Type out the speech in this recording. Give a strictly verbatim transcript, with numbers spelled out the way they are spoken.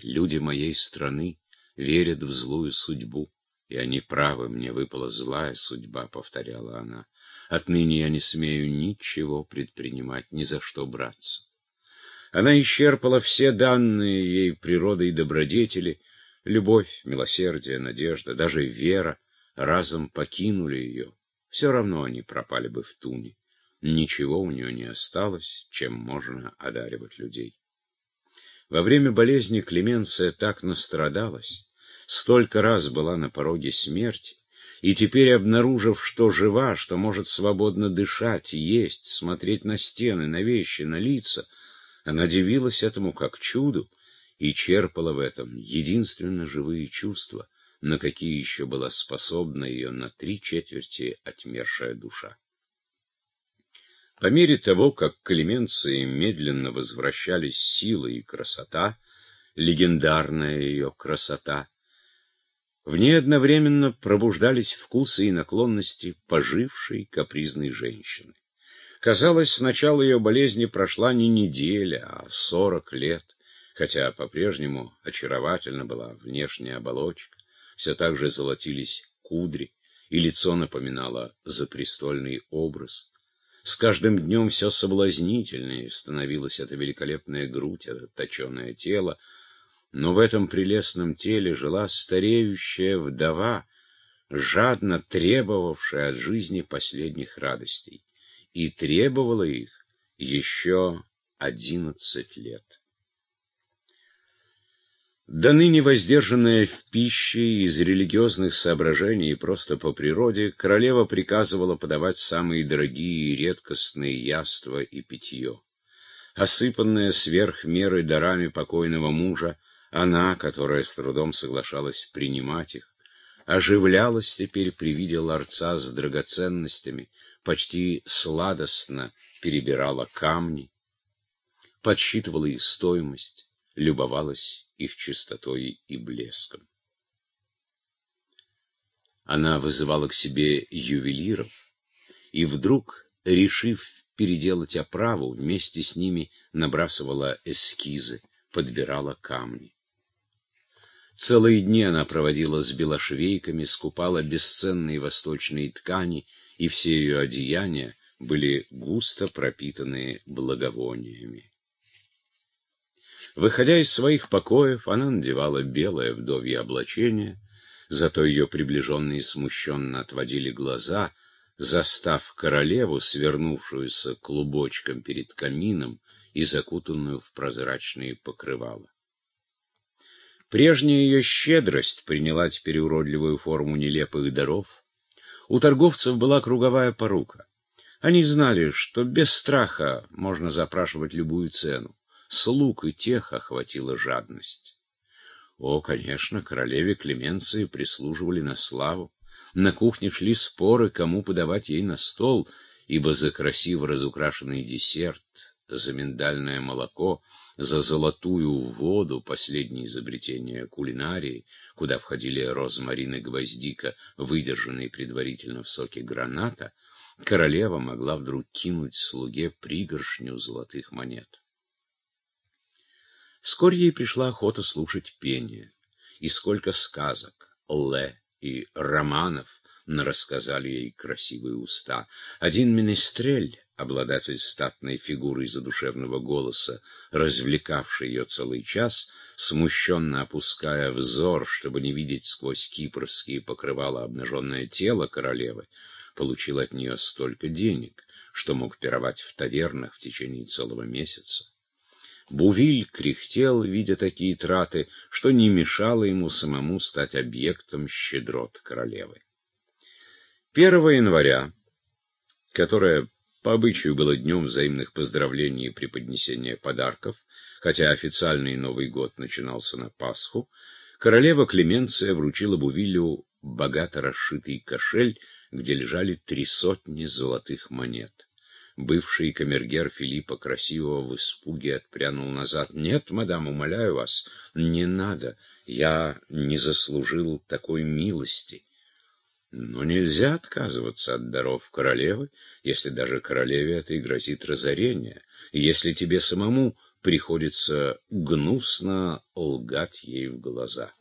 Люди моей страны верят в злую судьбу, и они правы, мне выпала злая судьба, — повторяла она. Отныне я не смею ничего предпринимать, ни за что браться. Она исчерпала все данные ей природой добродетели. Любовь, милосердие, надежда, даже вера разом покинули ее. Все равно они пропали бы в туне. Ничего у нее не осталось, чем можно одаривать людей. Во время болезни Клеменция так настрадалась, столько раз была на пороге смерти, и теперь, обнаружив, что жива, что может свободно дышать, есть, смотреть на стены, на вещи, на лица, она дивилась этому как чуду и черпала в этом единственно живые чувства, на какие еще была способна ее на три четверти отмершая душа. По мере того, как к Клеменции медленно возвращались сила и красота, легендарная ее красота, в ней одновременно пробуждались вкусы и наклонности пожившей капризной женщины. Казалось, с начала ее болезни прошла не неделя, а сорок лет, хотя по-прежнему очаровательна была внешняя оболочка, все так же золотились кудри, и лицо напоминало запрестольный образ. С каждым днем все соблазнительнее становилась эта великолепная грудь, это точеное тело, но в этом прелестном теле жила стареющая вдова, жадно требовавшая от жизни последних радостей, и требовала их еще одиннадцать лет. До ныне воздержанная в пище из религиозных соображений и просто по природе, королева приказывала подавать самые дорогие и редкостные яства и питье. Осыпанная сверх меры дарами покойного мужа, она, которая с трудом соглашалась принимать их, оживлялась теперь при виде ларца с драгоценностями, почти сладостно перебирала камни, подсчитывала их стоимость, любовалась их чистотой и блеском. Она вызывала к себе ювелиров, и вдруг, решив переделать оправу, вместе с ними набрасывала эскизы, подбирала камни. Целые дни она проводила с белошвейками, скупала бесценные восточные ткани, и все ее одеяния были густо пропитаны благовониями. Выходя из своих покоев, она надевала белое вдовье облачение, зато ее приближенные смущенно отводили глаза, застав королеву, свернувшуюся клубочком перед камином и закутанную в прозрачные покрывала. Прежняя ее щедрость приняла теперь уродливую форму нелепых даров. У торговцев была круговая порука. Они знали, что без страха можно запрашивать любую цену. Слуг и тех охватила жадность. О, конечно, королеве Клеменции прислуживали на славу. На кухне шли споры, кому подавать ей на стол, ибо за красиво разукрашенный десерт, за миндальное молоко, за золотую воду, последнее изобретение кулинарии, куда входили розмарин и гвоздика, выдержанные предварительно в соке граната, королева могла вдруг кинуть слуге пригоршню золотых монет. Вскоре ей пришла охота слушать пение, и сколько сказок, ле и романов нарассказали ей красивые уста. Один менестрель, обладатель статной фигуры и задушевного голоса, развлекавший ее целый час, смущенно опуская взор, чтобы не видеть сквозь кипрские покрывала обнаженное тело королевы, получил от нее столько денег, что мог пировать в тавернах в течение целого месяца. Бувиль кряхтел, видя такие траты, что не мешало ему самому стать объектом щедрот королевы. первого января, которое по обычаю было днем взаимных поздравлений и преподнесения подарков, хотя официальный Новый год начинался на Пасху, королева Клеменция вручила Бувилю богато расшитый кошель, где лежали три сотни золотых монет. Бывший камергер Филиппа Красивого в испуге отпрянул назад. «Нет, мадам, умоляю вас, не надо, я не заслужил такой милости». Но нельзя отказываться от даров королевы, если даже королеве это и грозит разорение, и если тебе самому приходится гнусно лгать ей в глаза.